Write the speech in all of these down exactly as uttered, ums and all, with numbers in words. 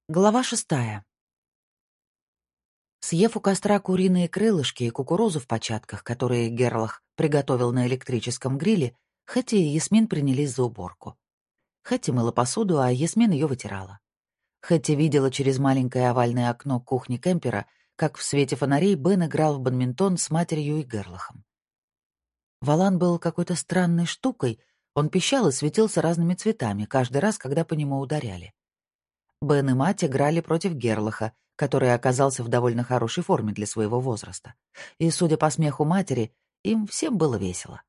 Глава шестая. Съев у костра куриные крылышки и кукурузу в початках, которые Герлах приготовил на электрическом гриле, Хэти и Ясмин принялись за уборку. Хэти мыла посуду, а Ясмин ее вытирала. Хэти видела через маленькое овальное окно кухни кемпера, как в свете фонарей Бен играл в бадминтон с матерью и Герлахом. Валан был какой-то странной штукой, он пищал и светился разными цветами каждый раз, когда по нему ударяли. Бен и мать играли против Герлаха, который оказался в довольно хорошей форме для своего возраста. И, судя по смеху матери, им всем было весело.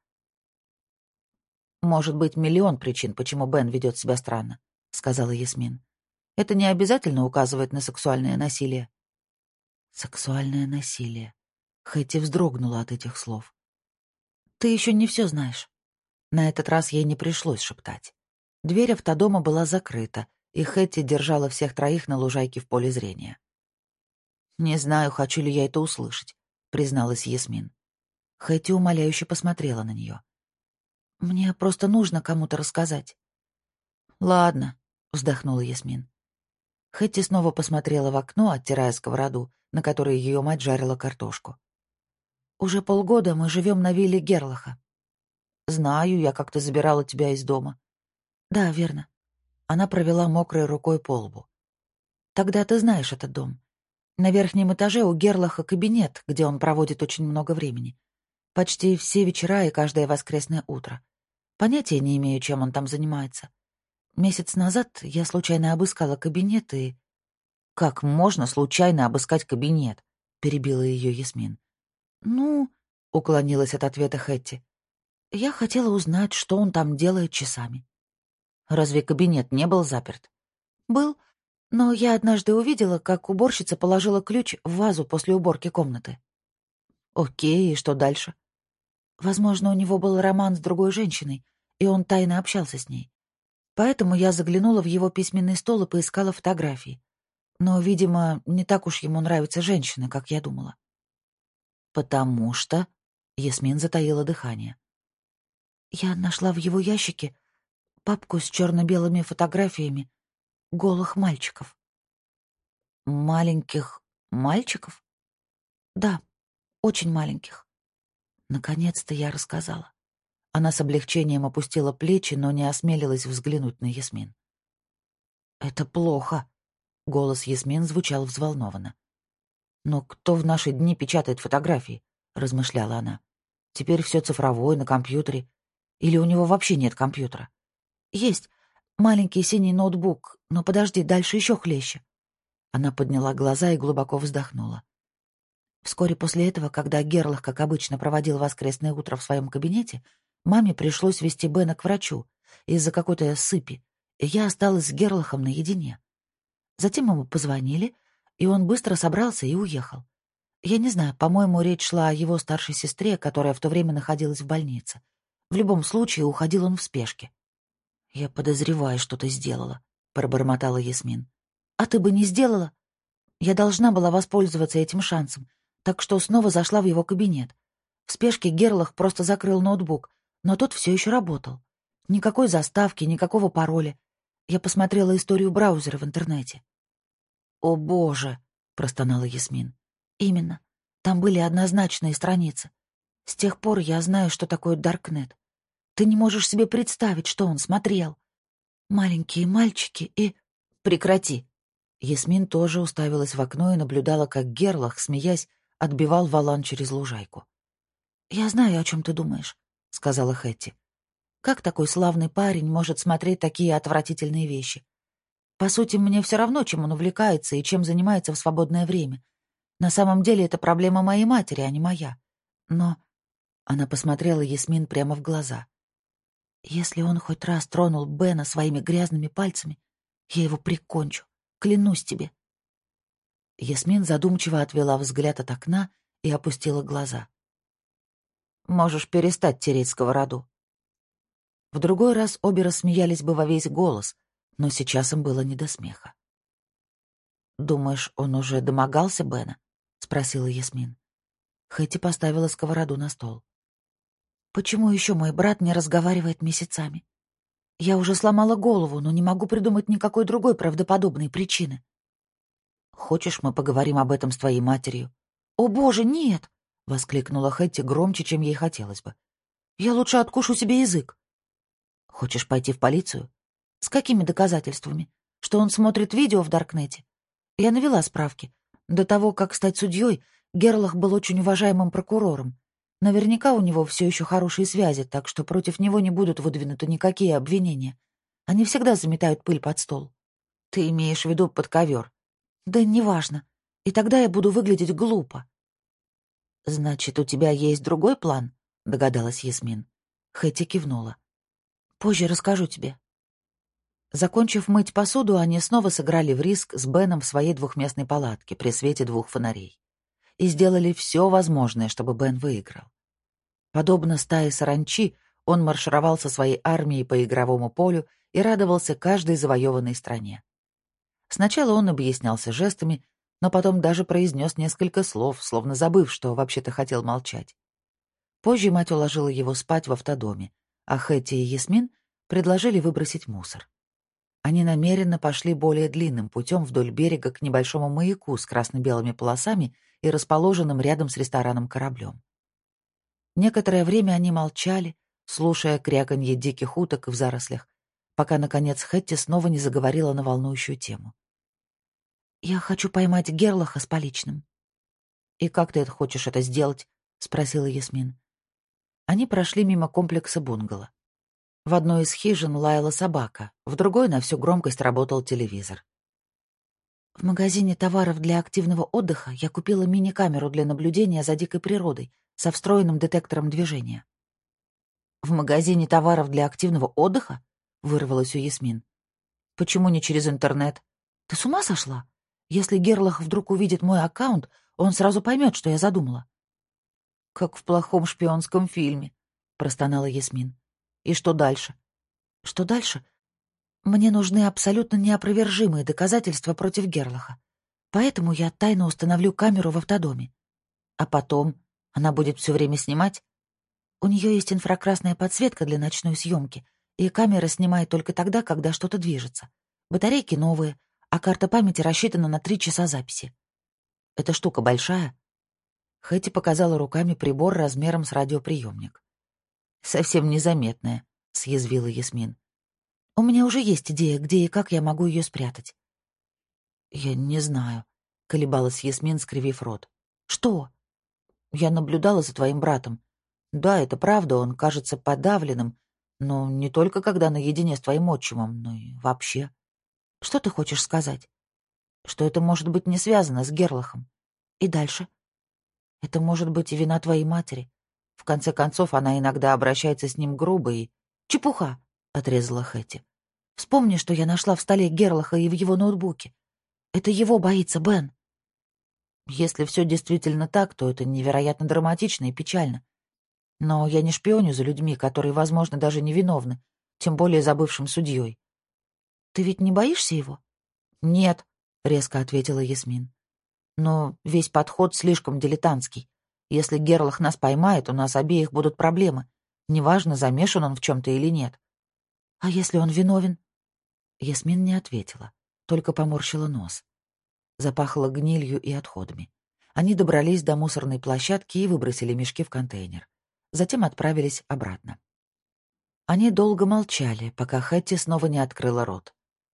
«Может быть, миллион причин, почему Бен ведет себя странно», — сказала Ясмин. «Это не обязательно указывает на сексуальное насилие». «Сексуальное насилие». Хэти вздрогнула от этих слов. «Ты еще не все знаешь». На этот раз ей не пришлось шептать. Дверь автодома была закрыта, и Хэти держала всех троих на лужайке в поле зрения. «Не знаю, хочу ли я это услышать», — призналась Ясмин. Хэти умоляюще посмотрела на нее. «Мне просто нужно кому-то рассказать». «Ладно», — вздохнула Ясмин. Хэти снова посмотрела в окно, оттирая сковороду, на которой ее мать жарила картошку. «Уже полгода мы живем на вилле Герлаха». «Знаю, я как-то забирала тебя из дома». «Да, верно». Она провела мокрой рукой по лбу. «Тогда ты знаешь этот дом. На верхнем этаже у Герлаха кабинет, где он проводит очень много времени. Почти все вечера и каждое воскресное утро. Понятия не имею, чем он там занимается. Месяц назад я случайно обыскала кабинет и... «Как можно случайно обыскать кабинет?» — перебила ее Ясмин. «Ну...» — уклонилась от ответа Хэтти. «Я хотела узнать, что он там делает часами». «Разве кабинет не был заперт?» «Был, но я однажды увидела, как уборщица положила ключ в вазу после уборки комнаты». «Окей, и что дальше?» «Возможно, у него был роман с другой женщиной, и он тайно общался с ней. Поэтому я заглянула в его письменный стол и поискала фотографии. Но, видимо, не так уж ему нравятся женщины, как я думала». «Потому что...» — Ясмин затаила дыхание. «Я нашла в его ящике папку с черно-белыми фотографиями голых мальчиков». «Маленьких мальчиков?» «Да, очень маленьких». Наконец-то я рассказала. Она с облегчением опустила плечи, но не осмелилась взглянуть на Ясмин. «Это плохо», — голос Ясмин звучал взволнованно. «Но кто в наши дни печатает фотографии?» — размышляла она. «Теперь все цифровое, на компьютере. Или у него вообще нет компьютера?» «Есть. Маленький синий ноутбук. Но подожди, дальше еще хлеще». Она подняла глаза и глубоко вздохнула. Вскоре после этого, когда Герлах, как обычно, проводил воскресное утро в своем кабинете, маме пришлось везти Бена к врачу из-за какой-то сыпи, и я осталась с Герлахом наедине. Затем ему позвонили, и он быстро собрался и уехал. Я не знаю, по-моему, речь шла о его старшей сестре, которая в то время находилась в больнице. В любом случае, уходил он в спешке. «Я подозреваю, что ты сделала», — пробормотала Ясмин. «А ты бы не сделала?» Я должна была воспользоваться этим шансом, так что снова зашла в его кабинет. В спешке Герлах просто закрыл ноутбук, но тот все еще работал. Никакой заставки, никакого пароля. Я посмотрела историю браузера в интернете. «О, боже!» — простонала Ясмин. «Именно. Там были однозначные страницы. С тех пор я знаю, что такое Даркнет. Ты не можешь себе представить, что он смотрел. Маленькие мальчики и...» «Прекрати!» Ясмин тоже уставилась в окно и наблюдала, как Герлах, смеясь, отбивал валан через лужайку. «Я знаю, о чем ты думаешь», — сказала Хэтти. «Как такой славный парень может смотреть такие отвратительные вещи? По сути, мне все равно, чем он увлекается и чем занимается в свободное время. На самом деле это проблема моей матери, а не моя. Но...» Она посмотрела Ясмин прямо в глаза. «Если он хоть раз тронул Бена своими грязными пальцами, я его прикончу. Клянусь тебе». Ясмин задумчиво отвела взгляд от окна и опустила глаза. «Можешь перестать тереть сковороду». В другой раз обе рассмеялись бы во весь голос, но сейчас им было не до смеха. «Думаешь, он уже домогался Бена?» — спросила Ясмин. Хэти поставила сковороду на стол. «Почему еще мой брат не разговаривает месяцами? Я уже сломала голову, но не могу придумать никакой другой правдоподобной причины». Хочешь, мы поговорим об этом с твоей матерью?» «О, боже, нет!» — воскликнула Хэтти громче, чем ей хотелось бы. «Я лучше откушу себе язык». «Хочешь пойти в полицию?» «С какими доказательствами? Что он смотрит видео в Даркнете?» Я навела справки. До того, как стать судьей, Герлах был очень уважаемым прокурором. Наверняка у него все еще хорошие связи, так что против него не будут выдвинуты никакие обвинения. Они всегда заметают пыль под стол. Ты имеешь в виду под ковер? Да неважно. И тогда я буду выглядеть глупо. Значит, у тебя есть другой план? Догадалась Ясмин. Хэти кивнула. Позже расскажу тебе. Закончив мыть посуду, они снова сыграли в риск с Беном в своей двухместной палатке при свете двух фонарей. И сделали все возможное, чтобы Бен выиграл. Подобно стае саранчи, он маршировал со своей армией по игровому полю и радовался каждой завоеванной стране. Сначала он объяснялся жестами, но потом даже произнес несколько слов, словно забыв, что вообще-то хотел молчать. Позже мать уложила его спать в автодоме, а Хэти и Ясмин предложили выбросить мусор. Они намеренно пошли более длинным путем вдоль берега к небольшому маяку с красно-белыми полосами и расположенным рядом с рестораном кораблем. Некоторое время они молчали, слушая кряканье диких уток в зарослях, пока, наконец, Хэтти снова не заговорила на волнующую тему. «Я хочу поймать Герлаха с поличным». «И как ты это хочешь это сделать?» — спросила Ясмин. Они прошли мимо комплекса бунгало. В одной из хижин лаяла собака, в другой на всю громкость работал телевизор. В магазине товаров для активного отдыха я купила мини-камеру для наблюдения за дикой природой со встроенным детектором движения. «В магазине товаров для активного отдыха?» — вырвалось у Ясмин. «Почему не через интернет?» «Ты с ума сошла? Если Герлах вдруг увидит мой аккаунт, он сразу поймет, что я задумала». «Как в плохом шпионском фильме», — простонала Ясмин. «И что дальше?» «Что дальше? Мне нужны абсолютно неопровержимые доказательства против Герлаха. Поэтому я тайно установлю камеру в автодоме. А потом она будет все время снимать? У нее есть инфракрасная подсветка для ночной съемки, и камера снимает только тогда, когда что-то движется. Батарейки новые, а карта памяти рассчитана на три часа записи. Эта штука большая?» Хэти показала руками прибор размером с радиоприемник. «Совсем незаметная», — съязвила Ясмин. «У меня уже есть идея, где и как я могу ее спрятать». «Я не знаю», — колебалась Ясмин, скривив рот. «Что?» «Я наблюдала за твоим братом. Да, это правда, он кажется подавленным, но не только когда наедине с твоим отчимом, но и вообще». «Что ты хочешь сказать?» «Что это может быть не связано с Герлахом. И дальше?» «Это может быть и вина твоей матери. В конце концов, она иногда обращается с ним грубо и...» «Чепуха!» — отрезала Хэти. «Вспомни, что я нашла в столе Герлаха и в его ноутбуке. Это его боится Бен». «Если все действительно так, то это невероятно драматично и печально. Но я не шпионю за людьми, которые, возможно, даже невиновны, тем более за бывшим судьей». «Ты ведь не боишься его?» «Нет», — резко ответила Ясмин. «Но весь подход слишком дилетантский. Если Герлах нас поймает, у нас обеих будут проблемы. Неважно, замешан он в чем-то или нет». «А если он виновен?» Ясмин не ответила, только поморщила нос. Запахло гнилью и отходами. Они добрались до мусорной площадки и выбросили мешки в контейнер. Затем отправились обратно. Они долго молчали, пока Хэтти снова не открыла рот.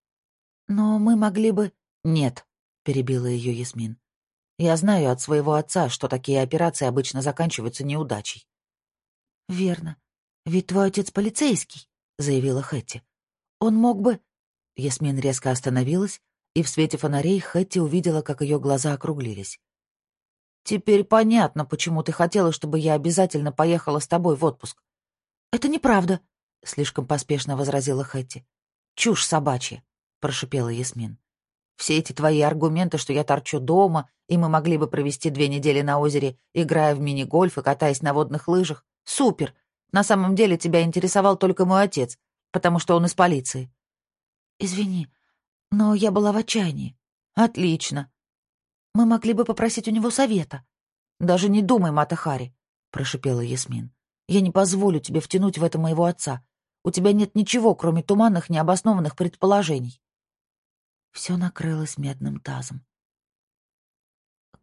«Но мы могли бы...» «Нет», — перебила ее Ясмин. «Я знаю от своего отца, что такие операции обычно заканчиваются неудачей». «Верно. Ведь твой отец полицейский», — заявила Хэтти. «Он мог бы...» Ясмин резко остановилась, и в свете фонарей Хэтти увидела, как ее глаза округлились. «Теперь понятно, почему ты хотела, чтобы я обязательно поехала с тобой в отпуск». «Это неправда», — слишком поспешно возразила Хэтти. «Чушь собачья», — прошипела Ясмин. «Все эти твои аргументы, что я торчу дома, и мы могли бы провести две недели на озере, играя в мини-гольф и катаясь на водных лыжах. Супер! На самом деле тебя интересовал только мой отец, потому что он из полиции». «Извини, но я была в отчаянии». «Отлично. Мы могли бы попросить у него совета». «Даже не думай, Мата Хари», — прошипела Ясмин. «Я не позволю тебе втянуть в это моего отца. У тебя нет ничего, кроме туманных, необоснованных предположений». Все накрылось медным тазом.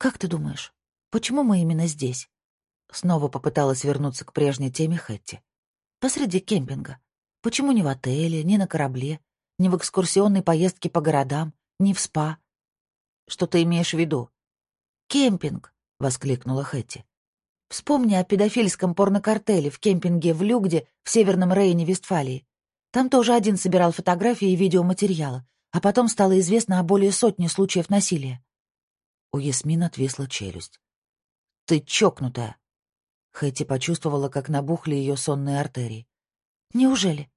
«Как ты думаешь, почему мы именно здесь?» Снова попыталась вернуться к прежней теме Хэтти. «Посреди кемпинга. Почему не в отеле, не на корабле, не в экскурсионной поездке по городам, не в спа?» «Что ты имеешь в виду?» «Кемпинг!» — воскликнула Хэтти. «Вспомни о педофильском порнокартеле в кемпинге в Люгде в Северном Рейне, Вестфалии. Там тоже один собирал фотографии и видеоматериалы, а потом стало известно о более сотни случаев насилия». У Ясмин отвисла челюсть. «Ты чокнутая!» Хэти почувствовала, как набухли ее сонные артерии. «Неужели?